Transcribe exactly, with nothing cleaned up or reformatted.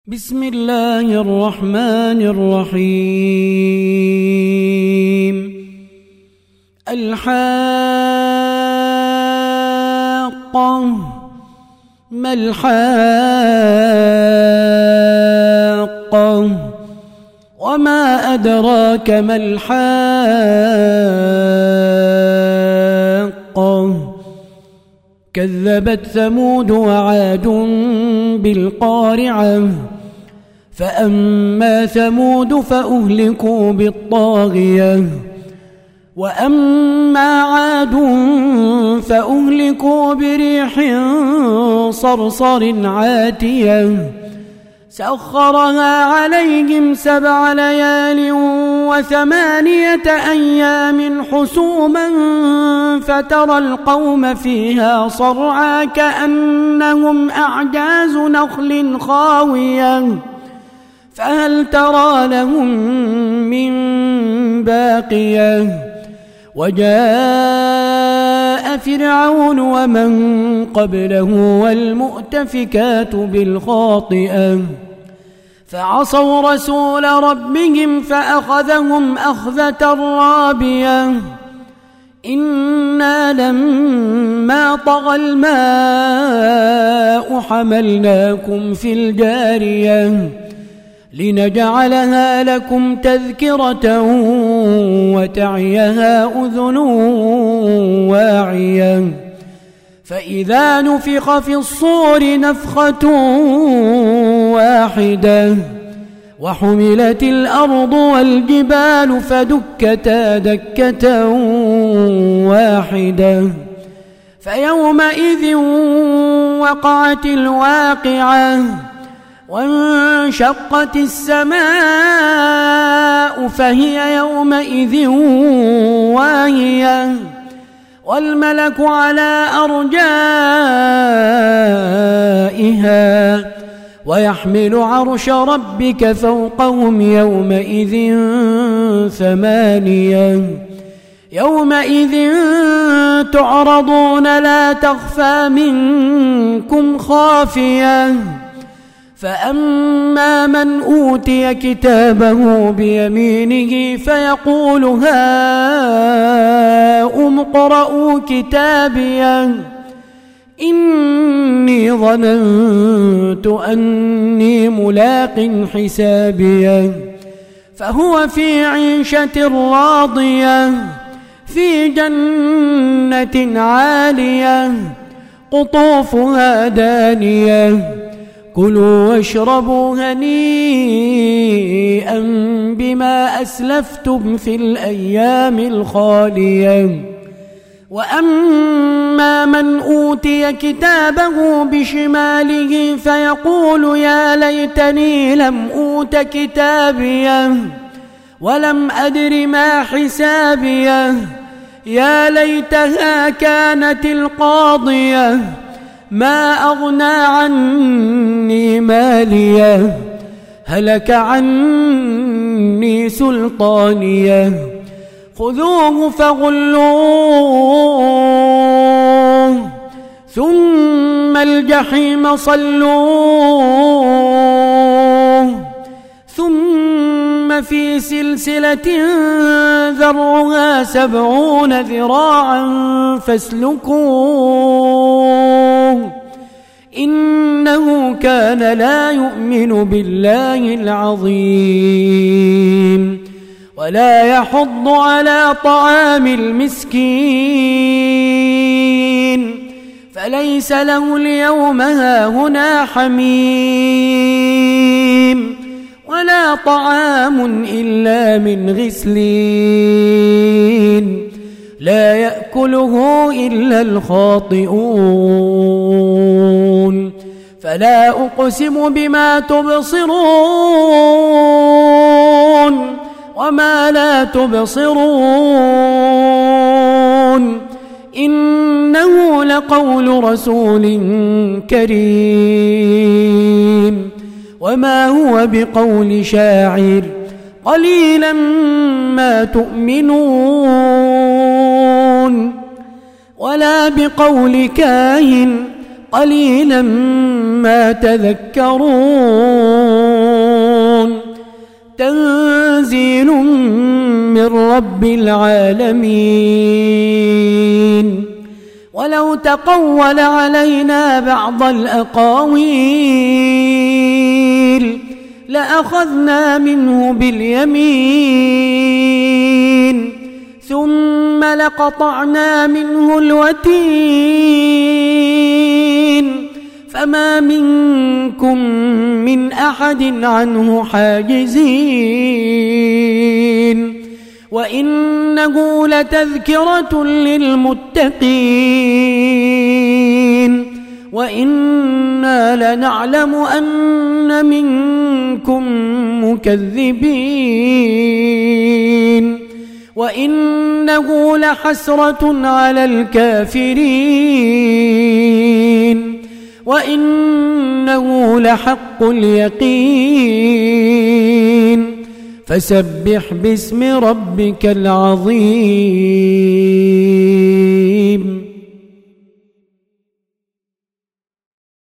بسم الله الرحمن الرحيم. الحاقة ما الحاقة وما أدراك ما الحاقة كذبت ثمود وعاد بالقارعة فأما ثمود فأهلكوا بالطاغية وأما عاد فأهلكوا بريح صرصر عاتية سخرها عليهم سبع ليال وثمانية أيام حسوما فترى القوم فيها صرعى كأنهم أعجاز نخل خاوية فهل ترى لهم من باقية وجاء فرعون ومن قبله والمؤتفكات بالخاطئة فعصوا رسول ربهم فأخذهم أخذة رابية إنا لما طغى الماء حملناكم في الجارية لنجعلها لكم تذكرة وتعيها أذن واعية فإذا نفخ في الصور نفخة واحدة وحملت الأرض والجبال فدكتا دكة واحدة فيومئذ وقعت الواقعة وانشقت السماء فهي يومئذ واهية والملك على أرجائها ويحمل عرش ربك فوقهم يومئذ ثمانية يومئذ تعرضون لا تخفى منكم خافية فأما من أوتي كتابه بيمينه فيقول هاؤم اقرءوا كتابيه إني ظننت أني ملاق حسابيه فهو في عيشة راضية في جنة عالية قطوفها دانية كلوا واشربوا هنيئا بما أسلفتم في الأيام الخالية وأما من أوتي كتابه بشماله فيقول يا ليتني لم أوت كتابيه ولم أدر ما حسابيه يا ليتها كانت القاضية ما أغنى عني ماليه هلك عني سلطانيه خذوه فغلوه ثم الجحيم صلوه ثم في سلسلة ذرعها سبعون ذراعا فاسلكوه إنه كان لا يؤمن بالله العظيم ولا يحض على طعام المسكين فليس له اليوم هاهنا حميم ولا طعام إلا من غسلين لا يأكله إلا الخاطئون فلا أقسم بما تبصرون وما لا تبصرون إنه لقول رسول كريم وما هو بقول شاعر قليلا ما تؤمنون ولا بقول كاهن قليلا ما تذكرون تنزيل من رب العالمين ولو تقول علينا بعض الأقاويل لأخذنا منه باليمين ثم لقطعنا منه الوتين فما منكم من أحد عنه حاجزين وإنه لتذكرة للمتقين وإنا لنعلم أن منكم مكذبين وإنه لحسرة على الكافرين وإنه لحق اليقين فسبح باسم ربك العظيم.